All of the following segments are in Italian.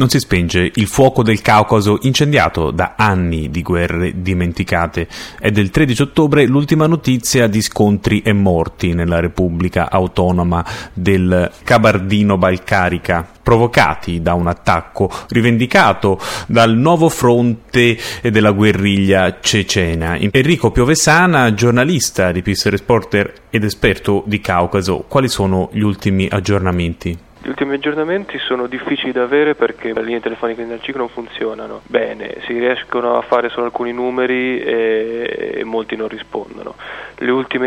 Non si spenge il fuoco del Caucaso incendiato da anni di guerre dimenticate. È del 13 ottobre l'ultima notizia di scontri e morti nella Repubblica Autonoma del Kabardino-Balkarica, provocati da un attacco rivendicato dal nuovo fronte della guerriglia cecena. Enrico Piovesana, giornalista di Peace Reporter ed esperto di Caucaso, quali sono gli ultimi aggiornamenti? Gli ultimi aggiornamenti sono difficili da avere perché le linee telefoniche nel ciclo non funzionano bene, si riescono a fare solo alcuni numeri e molti non rispondono. Le ultime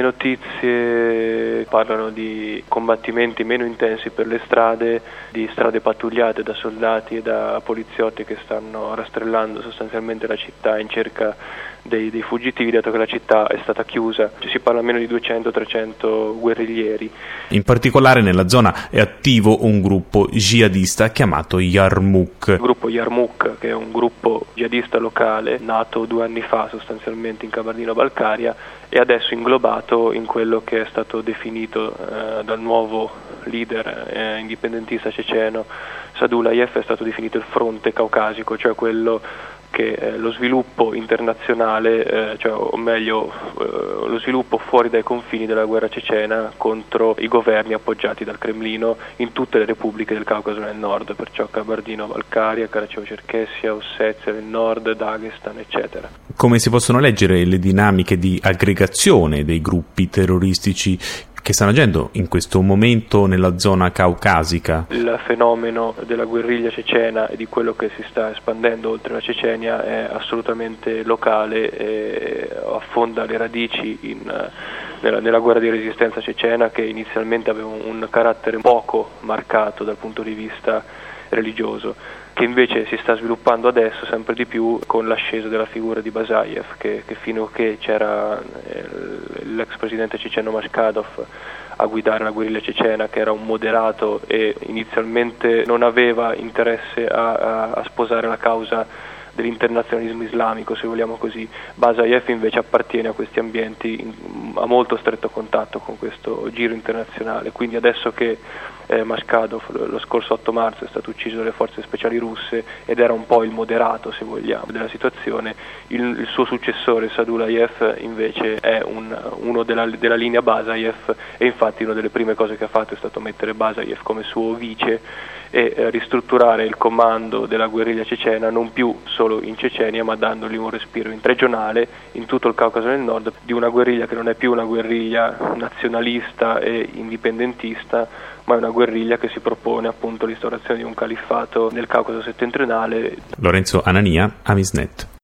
notizie parlano di combattimenti meno intensi per le strade, di strade pattugliate da soldati e da poliziotti che stanno rastrellando sostanzialmente la città in cerca dei fuggitivi, dato che la città è stata chiusa. Si parla almeno di 200-300 guerriglieri. In particolare nella zona è attivo un gruppo jihadista chiamato Yarmouk. Il gruppo Yarmouk, che è un gruppo jihadista locale nato 2 anni fa sostanzialmente in Kabardino-Balkaria, e adesso inglobato in quello che è stato definito dal nuovo leader indipendentista ceceno Sadullayev, è stato definito il fronte caucasico, cioè quello che lo sviluppo internazionale, o meglio lo sviluppo fuori dai confini della guerra cecena contro i governi appoggiati dal Cremlino in tutte le repubbliche del Caucaso nel nord, perciò Kabardino-Balkaria, Karachevo-Cherkessia, Ossetia del nord, Dagestan, eccetera. Come si possono leggere le dinamiche di aggregazione dei gruppi terroristici che stanno agendo in questo momento nella zona caucasica? Il fenomeno della guerriglia cecena e di quello che si sta espandendo oltre la Cecenia è assolutamente locale e affonda le radici nella guerra di resistenza cecena, che inizialmente aveva un carattere poco marcato dal punto di vista religioso, che invece si sta sviluppando adesso sempre di più con l'ascesa della figura di Basayev, che fino a che c'era l'ex presidente ceceno Mashkadov a guidare la guerriglia cecena, che era un moderato e inizialmente non aveva interesse a sposare la causa dell'internazionalismo islamico, se vogliamo così. Basayev invece appartiene a questi ambienti, a molto stretto contatto con questo giro internazionale, quindi adesso che Mashkadov lo scorso 8 marzo è stato ucciso dalle forze speciali russe ed era un po' il moderato, se vogliamo, della situazione, il suo successore Sadullayev invece è uno della linea Basayev, e infatti una delle prime cose che ha fatto è stato mettere Basayev come suo vice e ristrutturare il comando della guerriglia cecena non più solo in Cecenia, ma dandogli un respiro regionale in tutto il Caucaso del Nord, di una guerriglia che non è più una guerriglia nazionalista e indipendentista, ma è una guerriglia che si propone appunto l'instaurazione di un califfato nel Caucaso settentrionale. Lorenzo Anania, Amisnet.